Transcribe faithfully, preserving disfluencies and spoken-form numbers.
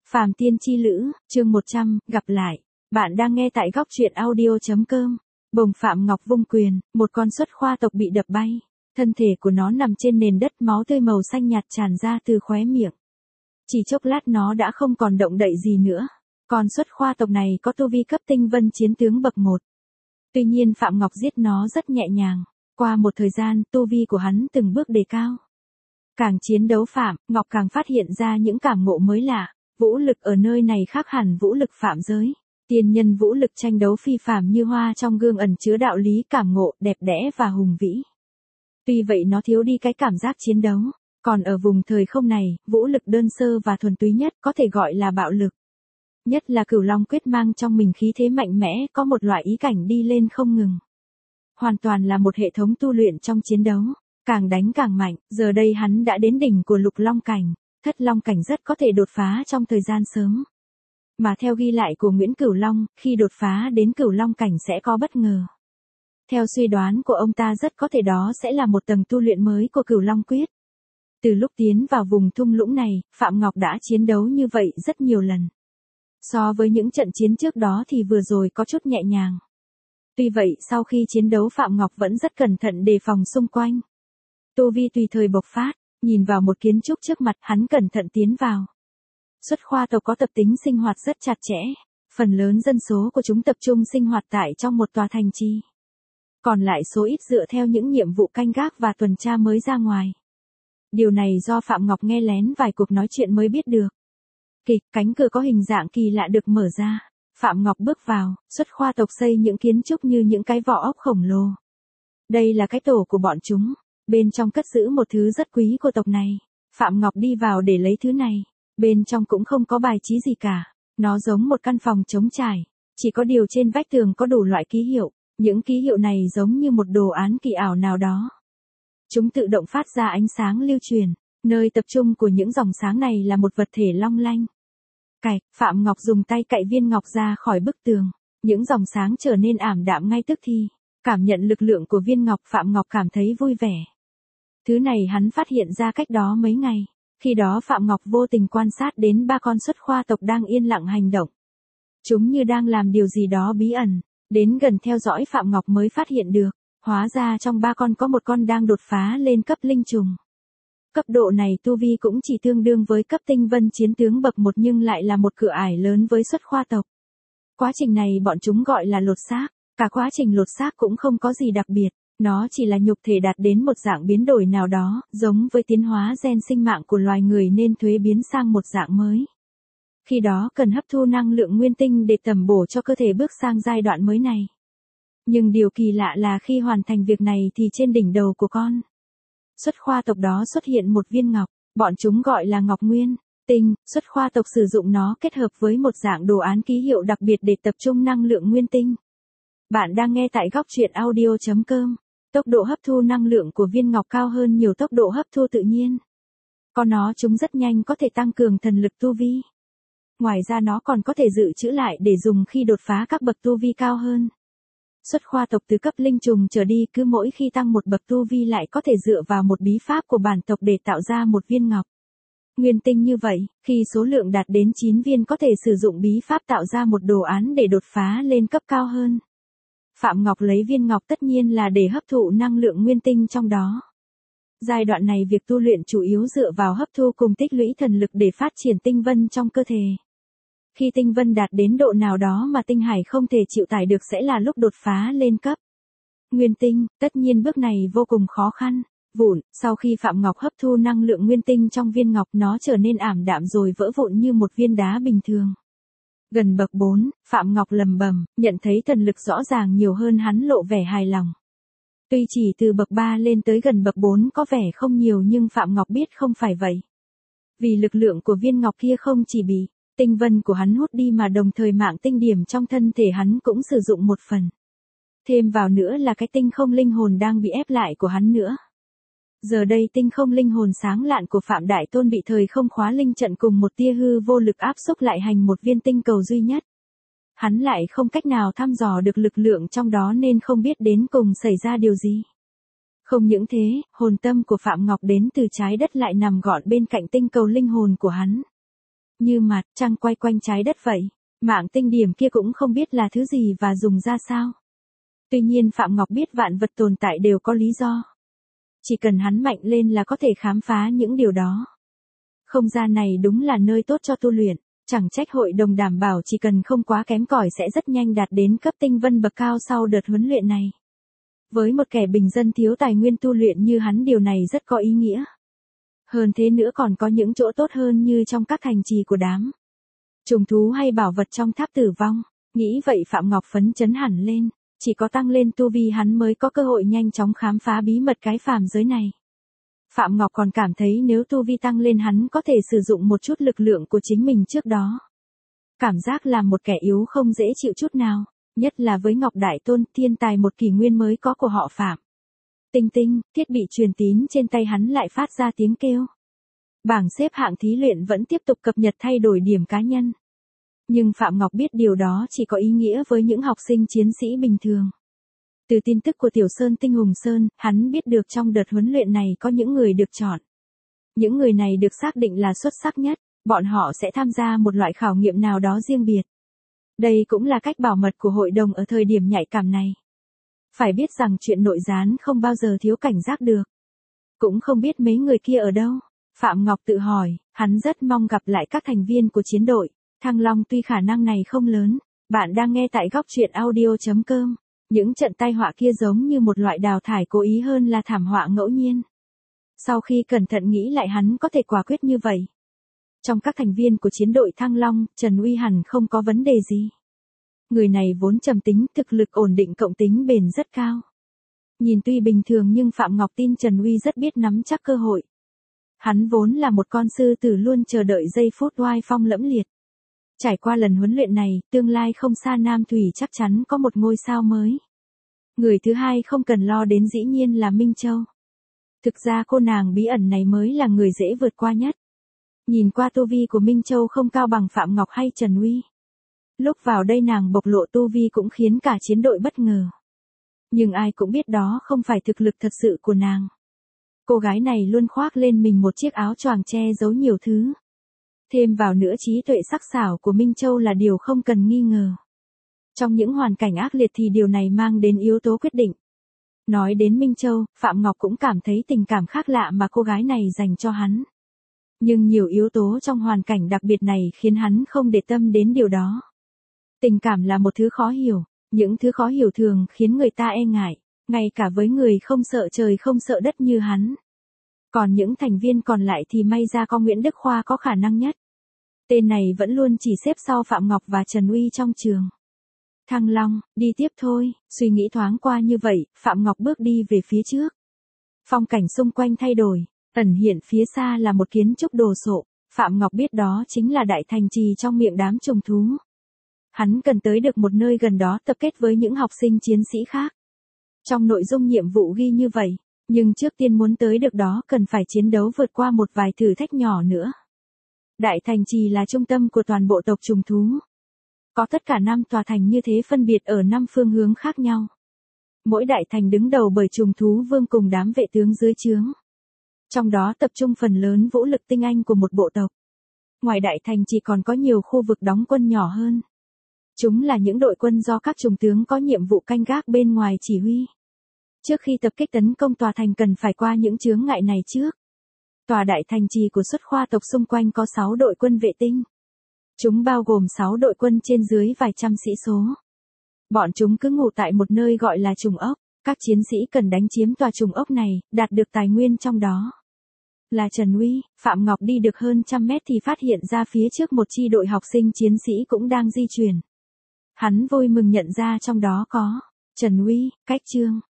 Phàm Tiên Chi Lữ, chương một trăm, gặp lại. Bạn đang nghe tại góc truyện audio.com. Bồng Phạm Ngọc vung quyền, một con xuất khoa tộc bị đập bay. Thân thể của nó nằm trên nền đất, máu tươi màu xanh nhạt tràn ra từ khóe miệng. Chỉ chốc lát nó đã không còn động đậy gì nữa. Con xuất khoa tộc này có tu vi cấp tinh vân chiến tướng bậc một. Tuy nhiên Phạm Ngọc giết nó rất nhẹ nhàng. Qua một thời gian, tu vi của hắn từng bước đề cao. Càng chiến đấu Phạm Ngọc càng phát hiện ra những cảm ngộ mới lạ. Vũ lực ở nơi này khác hẳn vũ lực phạm giới. Tiên nhân vũ lực tranh đấu phi phàm như hoa trong gương ẩn chứa đạo lý cảm ngộ đẹp đẽ và hùng vĩ. Tuy vậy nó thiếu đi cái cảm giác chiến đấu. Còn ở vùng thời không này, vũ lực đơn sơ và thuần túy nhất có thể gọi là bạo lực. Nhất là Cửu Long Quyết mang trong mình khí thế mạnh mẽ, có một loại ý cảnh đi lên không ngừng. Hoàn toàn là một hệ thống tu luyện trong chiến đấu. Càng đánh càng mạnh, giờ đây hắn đã đến đỉnh của Lục Long Cảnh. Thất Long Cảnh rất có thể đột phá trong thời gian sớm. Mà theo ghi lại của Nguyễn Cửu Long, khi đột phá đến Cửu Long Cảnh sẽ có bất ngờ. Theo suy đoán của ông ta rất có thể đó sẽ là một tầng tu luyện mới của Cửu Long Quyết. Từ lúc tiến vào vùng thung lũng này, Phạm Ngọc đã chiến đấu như vậy rất nhiều lần. So với những trận chiến trước đó thì vừa rồi có chút nhẹ nhàng. Tuy vậy sau khi chiến đấu Phạm Ngọc vẫn rất cẩn thận đề phòng xung quanh. Tu vi tùy thời bộc phát. Nhìn vào một kiến trúc trước mặt, hắn cẩn thận tiến vào. Xuất khoa tộc có tập tính sinh hoạt rất chặt chẽ. Phần lớn dân số của chúng tập trung sinh hoạt tại trong một tòa thành trì. Còn lại số ít dựa theo những nhiệm vụ canh gác và tuần tra mới ra ngoài. Điều này do Phạm Ngọc nghe lén vài cuộc nói chuyện mới biết được. Kịch, cánh cửa có hình dạng kỳ lạ được mở ra. Phạm Ngọc bước vào, xuất khoa tộc xây những kiến trúc như những cái vỏ ốc khổng lồ. Đây là cái tổ của bọn chúng. Bên trong cất giữ một thứ rất quý của tộc này. Phạm Ngọc đi vào để lấy thứ này. Bên trong cũng không có bài trí gì cả. Nó giống một căn phòng trống trải. Chỉ có điều trên vách tường có đủ loại ký hiệu. Những ký hiệu này giống như một đồ án kỳ ảo nào đó. Chúng tự động phát ra ánh sáng lưu truyền. Nơi tập trung của những dòng sáng này là một vật thể long lanh. Cạch, Phạm Ngọc dùng tay cạy viên ngọc ra khỏi bức tường. Những dòng sáng trở nên ảm đạm ngay tức thì. Cảm nhận lực lượng của viên ngọc, Phạm Ngọc cảm thấy vui vẻ. Thứ này hắn phát hiện ra cách đó mấy ngày. Khi đó Phạm Ngọc vô tình quan sát đến ba con xuất khoa tộc đang yên lặng hành động. Chúng như đang làm điều gì đó bí ẩn. Đến gần theo dõi Phạm Ngọc mới phát hiện được. Hóa ra trong ba con có một con đang đột phá lên cấp linh trùng. Cấp độ này tu vi cũng chỉ tương đương với cấp tinh vân chiến tướng bậc một nhưng lại là một cửa ải lớn với xuất khoa tộc. Quá trình này bọn chúng gọi là lột xác. Cả quá trình lột xác cũng không có gì đặc biệt. Nó chỉ là nhục thể đạt đến một dạng biến đổi nào đó, giống với tiến hóa gen sinh mạng của loài người nên thuế biến sang một dạng mới. Khi đó cần hấp thu năng lượng nguyên tinh để tầm bổ cho cơ thể bước sang giai đoạn mới này. Nhưng điều kỳ lạ là khi hoàn thành việc này thì trên đỉnh đầu của con xuất khoa tộc đó xuất hiện một viên ngọc, bọn chúng gọi là ngọc nguyên tinh. Xuất khoa tộc sử dụng nó kết hợp với một dạng đồ án ký hiệu đặc biệt để tập trung năng lượng nguyên tinh. Bạn đang nghe tại góc truyện audio.com. Tốc độ hấp thu năng lượng của viên ngọc cao hơn nhiều tốc độ hấp thu tự nhiên. Có nó chúng rất nhanh có thể tăng cường thần lực tu vi. Ngoài ra nó còn có thể dự trữ lại để dùng khi đột phá các bậc tu vi cao hơn. Xuất khoa tộc từ cấp linh trùng trở đi cứ mỗi khi tăng một bậc tu vi lại có thể dựa vào một bí pháp của bản tộc để tạo ra một viên ngọc nguyên tinh như vậy, khi số lượng đạt đến chín viên có thể sử dụng bí pháp tạo ra một đồ án để đột phá lên cấp cao hơn. Phạm Ngọc lấy viên ngọc tất nhiên là để hấp thụ năng lượng nguyên tinh trong đó. Giai đoạn này việc tu luyện chủ yếu dựa vào hấp thu cùng tích lũy thần lực để phát triển tinh vân trong cơ thể. Khi tinh vân đạt đến độ nào đó mà tinh hải không thể chịu tải được sẽ là lúc đột phá lên cấp nguyên tinh, tất nhiên bước này vô cùng khó khăn. Vụn, sau khi Phạm Ngọc hấp thu năng lượng nguyên tinh trong viên ngọc nó trở nên ảm đạm rồi vỡ vụn như một viên đá bình thường. Gần bậc bốn, Phạm Ngọc lầm bầm, nhận thấy thần lực rõ ràng nhiều hơn hắn lộ vẻ hài lòng. Tuy chỉ từ bậc ba lên tới gần bậc bốn có vẻ không nhiều nhưng Phạm Ngọc biết không phải vậy. Vì lực lượng của viên ngọc kia không chỉ bị tinh vân của hắn hút đi mà đồng thời mạng tinh điểm trong thân thể hắn cũng sử dụng một phần. Thêm vào nữa là cái tinh không linh hồn đang bị ép lại của hắn nữa. Giờ đây tinh không linh hồn sáng lạn của Phạm Đại Tôn bị thời không khóa linh trận cùng một tia hư vô lực áp xúc lại hành một viên tinh cầu duy nhất. Hắn lại không cách nào thăm dò được lực lượng trong đó nên không biết đến cùng xảy ra điều gì. Không những thế, hồn tâm của Phạm Ngọc đến từ trái đất lại nằm gọn bên cạnh tinh cầu linh hồn của hắn. như mặt trăng quay quanh trái đất vậy. Mạng tinh điểm kia cũng không biết là thứ gì và dùng ra sao. Tuy nhiên Phạm Ngọc biết vạn vật tồn tại đều có lý do. Chỉ cần hắn mạnh lên là có thể khám phá những điều đó. Không gian này đúng là nơi tốt cho tu luyện, chẳng trách hội đồng đảm bảo chỉ cần không quá kém cỏi sẽ rất nhanh đạt đến cấp tinh vân bậc cao sau đợt huấn luyện này. Với một kẻ bình dân thiếu tài nguyên tu luyện như hắn điều này rất có ý nghĩa. Hơn thế nữa còn có những chỗ tốt hơn như trong các thành trì của đám trùng thú hay bảo vật trong tháp tử vong. Nghĩ vậy Phạm Ngọc phấn chấn hẳn lên, chỉ có tăng lên tu vi hắn mới có cơ hội nhanh chóng khám phá bí mật cái phàm giới này. Phạm Ngọc còn cảm thấy nếu tu vi tăng lên hắn có thể sử dụng một chút lực lượng của chính mình trước đó. Cảm giác làm một kẻ yếu không dễ chịu chút nào, nhất là với Ngọc Đại Tôn, thiên tài một kỷ nguyên mới có của họ Phạm. Tinh tinh, thiết bị truyền tín trên tay hắn lại phát ra tiếng kêu. Bảng xếp hạng thí luyện vẫn tiếp tục cập nhật thay đổi điểm cá nhân. Nhưng Phạm Ngọc biết điều đó chỉ có ý nghĩa với những học sinh chiến sĩ bình thường. Từ tin tức của Tiểu Sơn Tinh Hùng Sơn, hắn biết được trong đợt huấn luyện này có những người được chọn. Những người này được xác định là xuất sắc nhất, bọn họ sẽ tham gia một loại khảo nghiệm nào đó riêng biệt. Đây cũng là cách bảo mật của hội đồng ở thời điểm nhạy cảm này. Phải biết rằng chuyện nội gián không bao giờ thiếu cảnh giác được. Cũng không biết mấy người kia ở đâu. Phạm Ngọc tự hỏi, hắn rất mong gặp lại các thành viên của chiến đội. Thăng Long tuy khả năng này không lớn. Bạn đang nghe tại góc truyện audio chấm com. Những trận tai họa kia giống như một loại đào thải cố ý hơn là thảm họa ngẫu nhiên. Sau khi cẩn thận nghĩ lại hắn có thể quả quyết như vậy. Trong các thành viên của chiến đội Thăng Long, Trần Uy hẳn không có vấn đề gì. Người này vốn trầm tính, thực lực ổn định cộng tính bền rất cao. Nhìn tuy bình thường nhưng Phạm Ngọc tin Trần Uy rất biết nắm chắc cơ hội. Hắn vốn là một con sư tử luôn chờ đợi giây phút oai phong lẫm liệt. Trải qua lần huấn luyện này, tương lai không xa Nam Thủy chắc chắn có một ngôi sao mới. Người thứ hai không cần lo đến dĩ nhiên là Minh Châu. Thực ra cô nàng bí ẩn này mới là người dễ vượt qua nhất. Nhìn qua tu vi của Minh Châu không cao bằng Phạm Ngọc hay Trần Uy. Lúc vào đây nàng bộc lộ tu vi cũng khiến cả chiến đội bất ngờ. Nhưng ai cũng biết đó không phải thực lực thật sự của nàng. Cô gái này luôn khoác lên mình một chiếc áo choàng che giấu nhiều thứ. Thêm vào nữa trí tuệ sắc sảo của Minh Châu là điều không cần nghi ngờ. Trong những hoàn cảnh ác liệt thì điều này mang đến yếu tố quyết định. Nói đến Minh Châu, Phạm Ngọc cũng cảm thấy tình cảm khác lạ mà cô gái này dành cho hắn. Nhưng nhiều yếu tố trong hoàn cảnh đặc biệt này khiến hắn không để tâm đến điều đó. Tình cảm là một thứ khó hiểu, những thứ khó hiểu thường khiến người ta e ngại, ngay cả với người không sợ trời không sợ đất như hắn. Còn những thành viên còn lại thì may ra có Nguyễn Đức Khoa có khả năng nhất. Tên này vẫn luôn chỉ xếp sau Phạm Ngọc và Trần Uy trong trường. Thăng Long, đi tiếp thôi, suy nghĩ thoáng qua như vậy, Phạm Ngọc bước đi về phía trước. Phong cảnh xung quanh thay đổi, ẩn hiện phía xa là một kiến trúc đồ sộ, Phạm Ngọc biết đó chính là đại thành trì trong miệng đám trùng thú. Hắn cần tới được một nơi gần đó tập kết với những học sinh chiến sĩ khác. Trong nội dung nhiệm vụ ghi như vậy, nhưng trước tiên muốn tới được đó cần phải chiến đấu vượt qua một vài thử thách nhỏ nữa. Đại thành trì là trung tâm của toàn bộ tộc trùng thú. Có tất cả năm tòa thành như thế phân biệt ở năm phương hướng khác nhau. Mỗi đại thành đứng đầu bởi trùng thú vương cùng đám vệ tướng dưới trướng. Trong đó tập trung phần lớn vũ lực tinh anh của một bộ tộc. Ngoài đại thành chỉ còn có nhiều khu vực đóng quân nhỏ hơn. Chúng là những đội quân do các trùng tướng có nhiệm vụ canh gác bên ngoài chỉ huy. Trước khi tập kích tấn công tòa thành cần phải qua những chướng ngại này trước. Tòa đại thành trì của xuất khoa tộc xung quanh có sáu đội quân vệ tinh. Chúng bao gồm sáu đội quân trên dưới vài trăm sĩ số. Bọn chúng cứ ngủ tại một nơi gọi là trùng ốc. Các chiến sĩ cần đánh chiếm tòa trùng ốc này, đạt được tài nguyên trong đó. Là Trần Uy, Phạm Ngọc đi được hơn trăm mét thì phát hiện ra phía trước một chi đội học sinh chiến sĩ cũng đang di chuyển. Hắn vui mừng nhận ra trong đó có Trần Uy, Cách Trương,